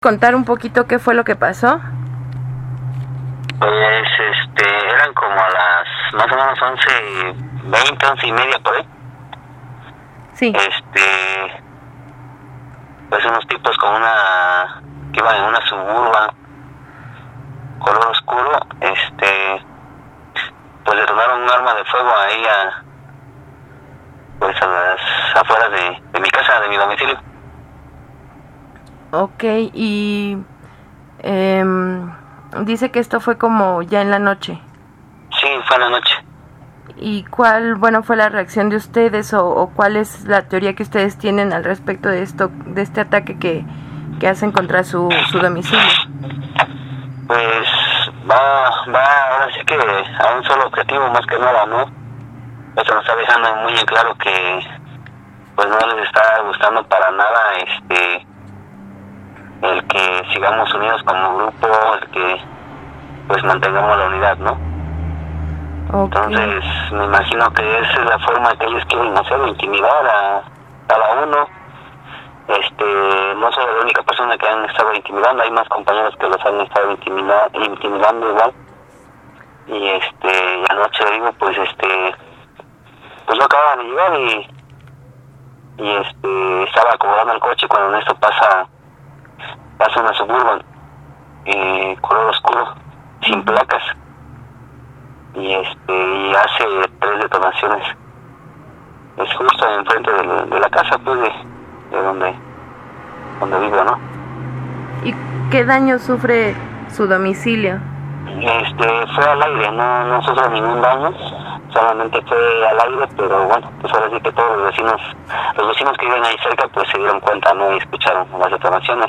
contar un poquito qué fue lo que pasó? Pues eran como a las más o menos 11:20, 11:30 por ahí. Sí. Pues unos tipos que iban en una Suburban color oscuro, pues detonaron un arma de fuego ahí pues a las afueras de mi casa, de mi domicilio. Ok, y dice que esto fue como ya en la noche. Sí, fue en la noche. ¿Y cuál, fue la reacción de ustedes o cuál es la teoría que ustedes tienen al respecto de este ataque que hacen contra su domicilio? Pues va ahora sí que a un solo objetivo más que nada, ¿no? Eso nos está dejando muy en claro que pues no les está gustando para nada el que sigamos unidos como grupo, el que pues mantengamos la unidad, ¿no? Okay. Entonces me imagino que esa es la forma que ellos quieren hacer, intimidar a cada uno. No soy la única persona que han estado intimidando, hay más compañeros que los han estado intimidando igual. Y anoche le digo, pues yo acababa de llegar y estaba acomodando el coche cuando en esto pasa una Suburban color oscuro, sin placas, y hace 3 detonaciones. Es justo enfrente de la casa, pues de donde vivo, ¿no? ¿Y qué daño sufre su domicilio? Fue al aire, no sufre ningún daño, solamente fue al aire, pero bueno, pues ahora sí que todos los vecinos que viven ahí cerca pues se dieron cuenta, ¿no? Y escucharon las detonaciones.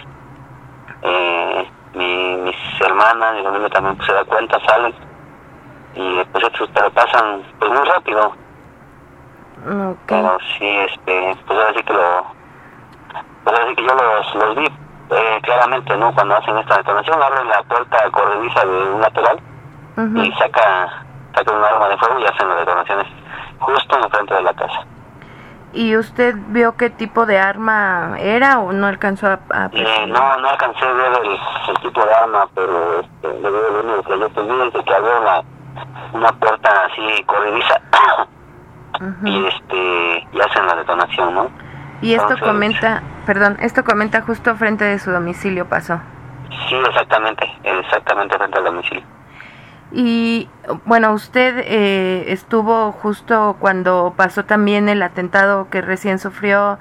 Mis hermanas y mi niño también pues se da cuenta, salen y pues estos pasan pues muy rápido. Okay. Pero sí, pues ahora sí que yo los vi claramente, ¿no? Cuando hacen esta detonación, abren la puerta corrediza de un lateral y sacan un arma de fuego y hacen las detonaciones justo enfrente de la casa. ¿Y usted vio qué tipo de arma era o no alcanzó a no alcancé a ver el tipo de arma, pero lo único que yo pues vi es que abrió una puerta así corrediza y hacen la detonación, ¿no? Y esto comenta justo frente de su domicilio pasó. Sí, exactamente frente al domicilio. Y bueno, usted estuvo justo cuando pasó también el atentado que recién sufrió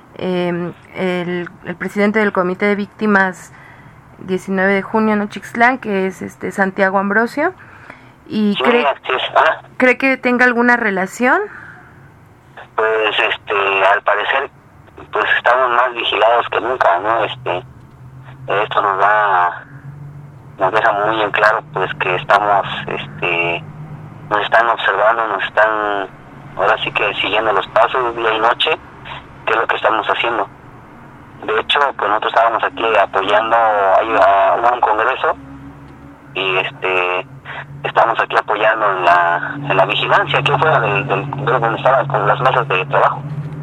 el presidente del Comité de Víctimas 19 de junio en Nochixtlán, que es Santiago Ambrosio, y sí, ¿cree que tenga alguna relación? Pues al parecer pues estamos más vigilados que nunca, ¿no? Esto nos deja muy en claro pues que estamos nos están observando, nos están ahora sí que siguiendo los pasos día y noche, que es lo que estamos haciendo. De hecho, pues nosotros estábamos aquí apoyando a un congreso y estamos aquí apoyando en la vigilancia aquí afuera del donde estaban con las mesas de trabajo.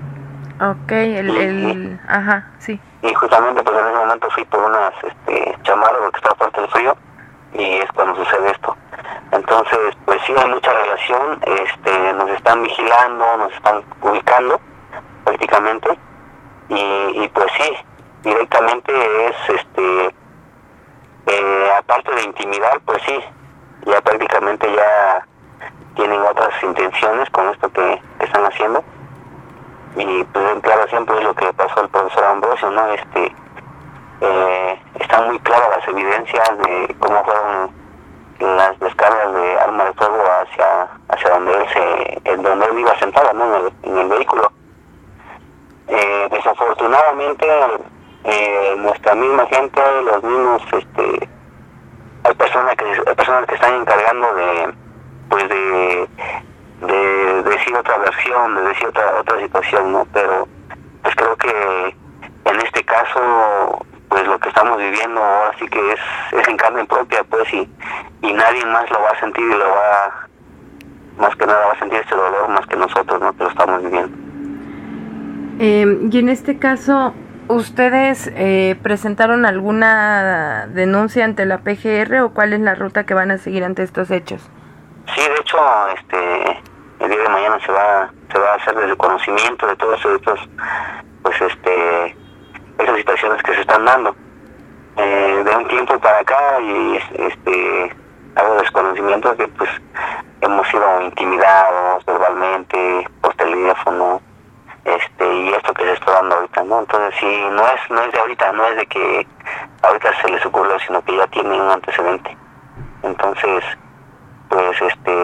Okay, ajá, sí. Y justamente pues en ese momento fui por unas chamarras porque estaba fuerte el frío y es cuando sucede esto. Entonces pues sí hay mucha relación, nos están vigilando, nos están ubicando prácticamente y pues sí, directamente es aparte de intimidar, pues sí, ya prácticamente ya tienen otras intenciones con esto que están haciendo. Y pues en claro siempre es lo que pasó al profesor Ambrosio, ¿no? Están muy claras las evidencias de cómo fueron las descargas de arma de fuego hacia donde él iba sentado, ¿no? En el vehículo. Desafortunadamente nuestra misma gente, los mismos hay personas que están encargando de decir otra versión, de decir otra situación, ¿no? Pero pues creo que en este caso pues lo que estamos viviendo ahora sí que es en carne propia, pues y nadie más lo va a sentir y más que nada va a sentir este dolor más que nosotros, ¿no? Que lo estamos viviendo. Y en este caso ¿Ustedes presentaron alguna denuncia ante la PGR o cuál es la ruta que van a seguir ante estos hechos? Sí, de hecho, el día de mañana se va a hacer el conocimiento de todos estos, pues esas situaciones que se están dando. De un tiempo para acá y hago desconocimiento que pues hemos sido intimidados verbalmente, por teléfono, y esto que se está dando ahorita, ¿no? Entonces sí, no es de ahorita, no es de que ahorita se les ocurrió, sino que ya tienen un antecedente. Entonces, pues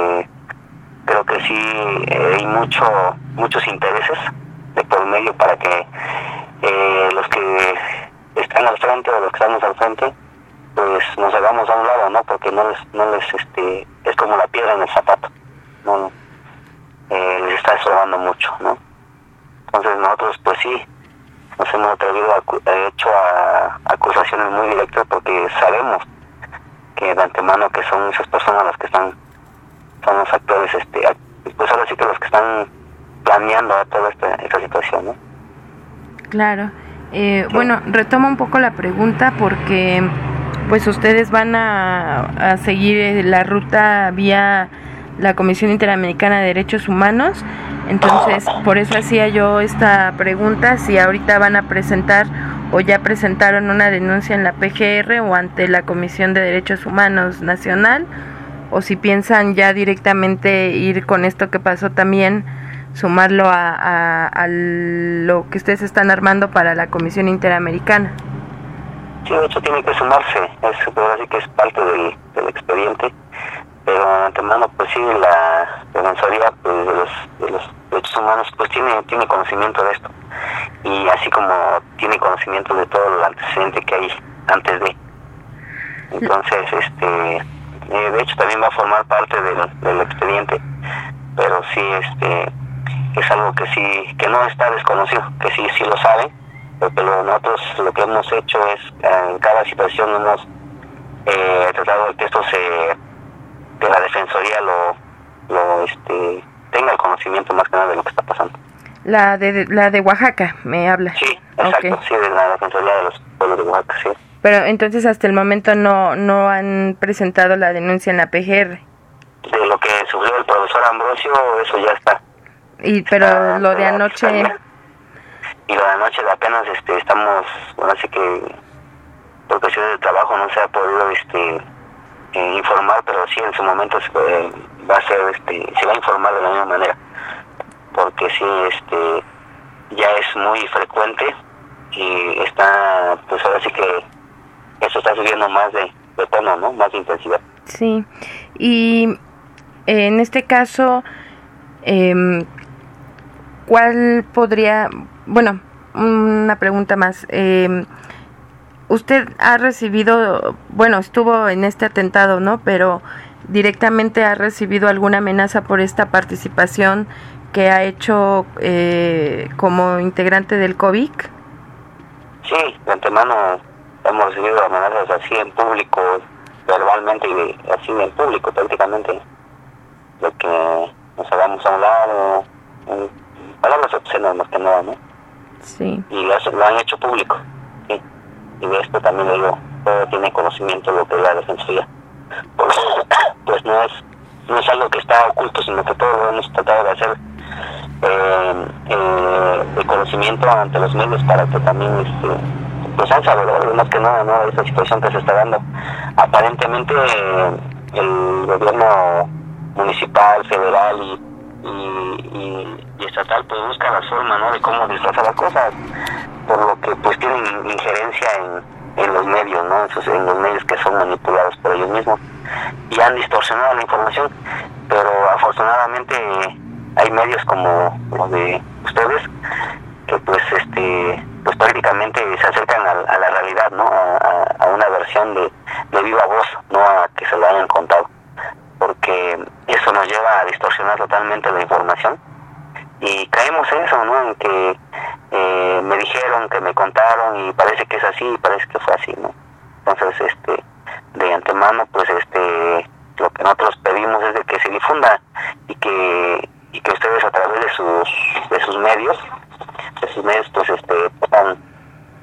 creo que sí hay muchos intereses de por medio para que los que están al frente o los que estamos al frente, pues nos hagamos a un lado, ¿no? Porque no les es como la piedra en el zapato, no les está estorbando mucho, ¿no? Entonces nosotros pues sí nos hemos atrevido hecho acusaciones muy directas porque sabemos que de antemano que son esas personas las que son los actores, pues ahora sí que los que están planeando toda esta situación, ¿no? Claro. Bueno, retomo un poco la pregunta porque pues ustedes van a seguir la ruta vía la Comisión Interamericana de Derechos Humanos, entonces por eso hacía yo esta pregunta, si ahorita van a presentar o ya presentaron una denuncia en la PGR o ante la Comisión de Derechos Humanos Nacional, o si piensan ya directamente ir con esto que pasó también, sumarlo a lo que ustedes están armando para la Comisión Interamericana. Sí, de hecho tiene que sumarse, pero así que es parte del expediente, pero de antemano pues sí, la Defensoría pues, de los Derechos Humanos pues tiene conocimiento de esto, y así como tiene conocimiento de todo el antecedente que hay antes de. Entonces, de hecho también va a formar parte del expediente, pero sí, es algo que no está desconocido, que sí lo saben, porque nosotros lo que hemos hecho es, en cada situación hemos tratado de que esto que la Defensoría lo tenga el conocimiento más que nada de lo que está pasando. La de Oaxaca, me habla. Sí, exacto, okay. Sí, de la Defensoría de los Pueblos de Oaxaca, sí. Pero entonces hasta el momento no han presentado la denuncia en la PGR. De lo que sufrió el profesor Ambrosio, eso ya está. Pero lo de anoche... Y lo de anoche apenas estamos, bueno, así que por cuestiones de trabajo no se ha podido informar, pero sí en su momento va a ser, se va a informar de la misma manera, porque sí, ya es muy frecuente y está, pues ahora sí que eso está subiendo más de tono, ¿no? Más de intensidad. Sí, y en este caso, ¿cuál podría, bueno, una pregunta más, usted ha recibido, bueno, estuvo en este atentado, ¿no? Pero directamente ha recibido alguna amenaza por esta participación que ha hecho como integrante del COVIC? Sí, de antemano hemos recibido amenazas así en público, verbalmente y así en público prácticamente, de que nos hagamos a un lado, palabras obscenas más que nada, ¿no? Sí. Y lo han hecho público, sí. Y de esto también todo tiene conocimiento de lo que es la Defensoría. Pues no es algo que está oculto, sino que todo lo hemos tratado de hacer de conocimiento ante los medios para que también pues han sabido más que nada, ¿no?, de esta situación que se está dando. Aparentemente el gobierno municipal, federal y estatal pues buscan la forma, ¿no?, de cómo disfrazar las cosas, por lo que pues tienen injerencia en los medios, ¿no?, en los medios que son manipulados por ellos mismos, y han distorsionado la información, pero afortunadamente hay medios como los de ustedes que pues pues prácticamente se acercan a la realidad, ¿no?, a una versión de viva voz, no a que se lo hayan contado, porque eso nos lleva a distorsionar totalmente la información y caemos en eso, ¿no?, en que me dijeron, que me contaron y parece que es así, y parece que fue así, ¿no? Entonces de antemano pues lo que nosotros pedimos es de que se difunda y que ustedes a través de sus medios pues puedan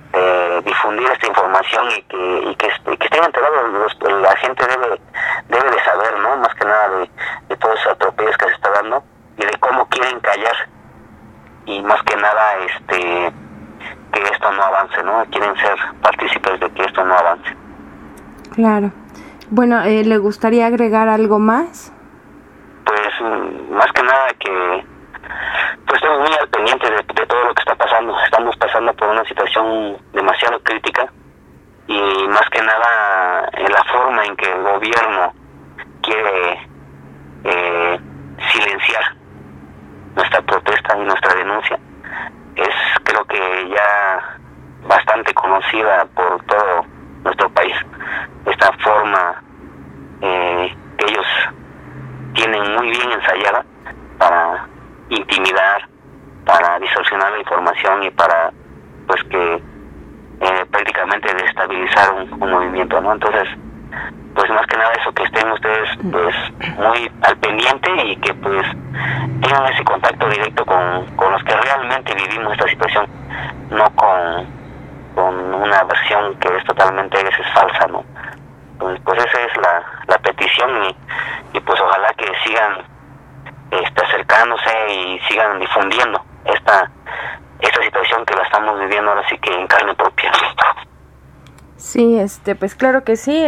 difundir esta información y que estén enterados. La gente debe de saber, ¿no? Más que nada de todos esos atropellos que se está dando y de cómo quieren callar, y más que nada que esto no avance, ¿no? Quieren ser partícipes de que esto no avance. Claro. Bueno, ¿le gustaría agregar algo más? Pues más que nada que pues estamos muy al pendiente de todo lo que está pasando. Estamos pasando por una situación demasiado crítica, y más que nada en la forma en que el gobierno quiere silenciar nuestra protesta y nuestra denuncia es, creo que ya bastante conocida por todo nuestro país. Esta forma que ellos tienen muy bien ensayada para intimidar, para distorsionar la información y para pues que prácticamente desestabilizar un movimiento, ¿no? Entonces, pues más que nada eso, que estén ustedes pues muy al pendiente y que pues tengan ese contacto directo con los que realmente vivimos esta situación, no con una versión que es totalmente a veces falsa, ¿no? Pues esa es la petición, y pues ojalá que sigan acercándose y sigan difundiendo esta situación que la estamos viviendo ahora sí que en carne propia. Sí, pues claro que sí,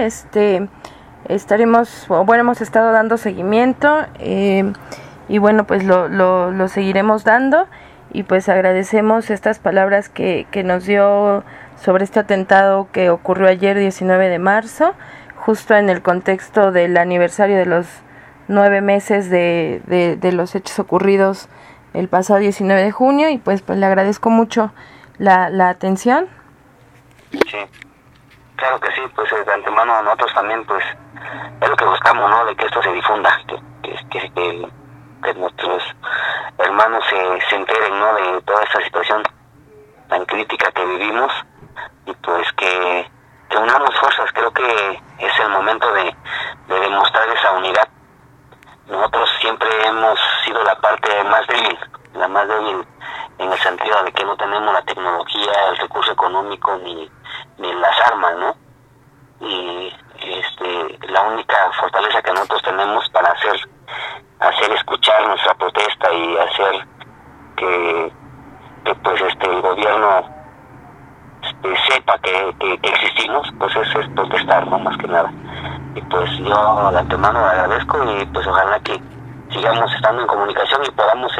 hemos estado dando seguimiento, y bueno, pues lo seguiremos dando, y pues agradecemos estas palabras que nos dio sobre este atentado que ocurrió ayer 19 de marzo, justo en el contexto del aniversario de los 9 meses de los hechos ocurridos el pasado 19 de junio, y pues le agradezco mucho la atención. Sí, claro que sí, pues de antemano nosotros también pues es lo que buscamos, ¿no? De que esto se difunda, que nuestros hermanos se enteren, ¿no? De toda esta situación tan crítica que vivimos, y pues que unamos fuerzas. Creo que es el momento de demostrar esa unidad. Nosotros siempre hemos sido la parte más débil en el sentido de que no tenemos la tecnología, el recurso económico ni las armas, ¿no? Y la única fortaleza que nosotros tenemos para hacer escuchar nuestra protesta y hacer que pues el gobierno sepa que existimos, pues es protestar, ¿no? Más que nada. Y pues yo de antemano agradezco, y pues ojalá que sigamos estando en comunicación y podamos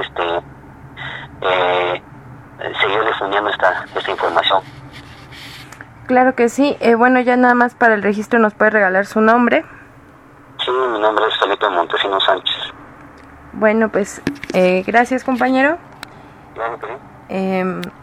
seguir difundiendo esta información. Claro que sí. Bueno, ya nada más para el registro, ¿nos puede regalar su nombre? Sí, mi nombre es Felipe Montesinos Sánchez. Bueno, pues gracias, compañero. Claro que sí.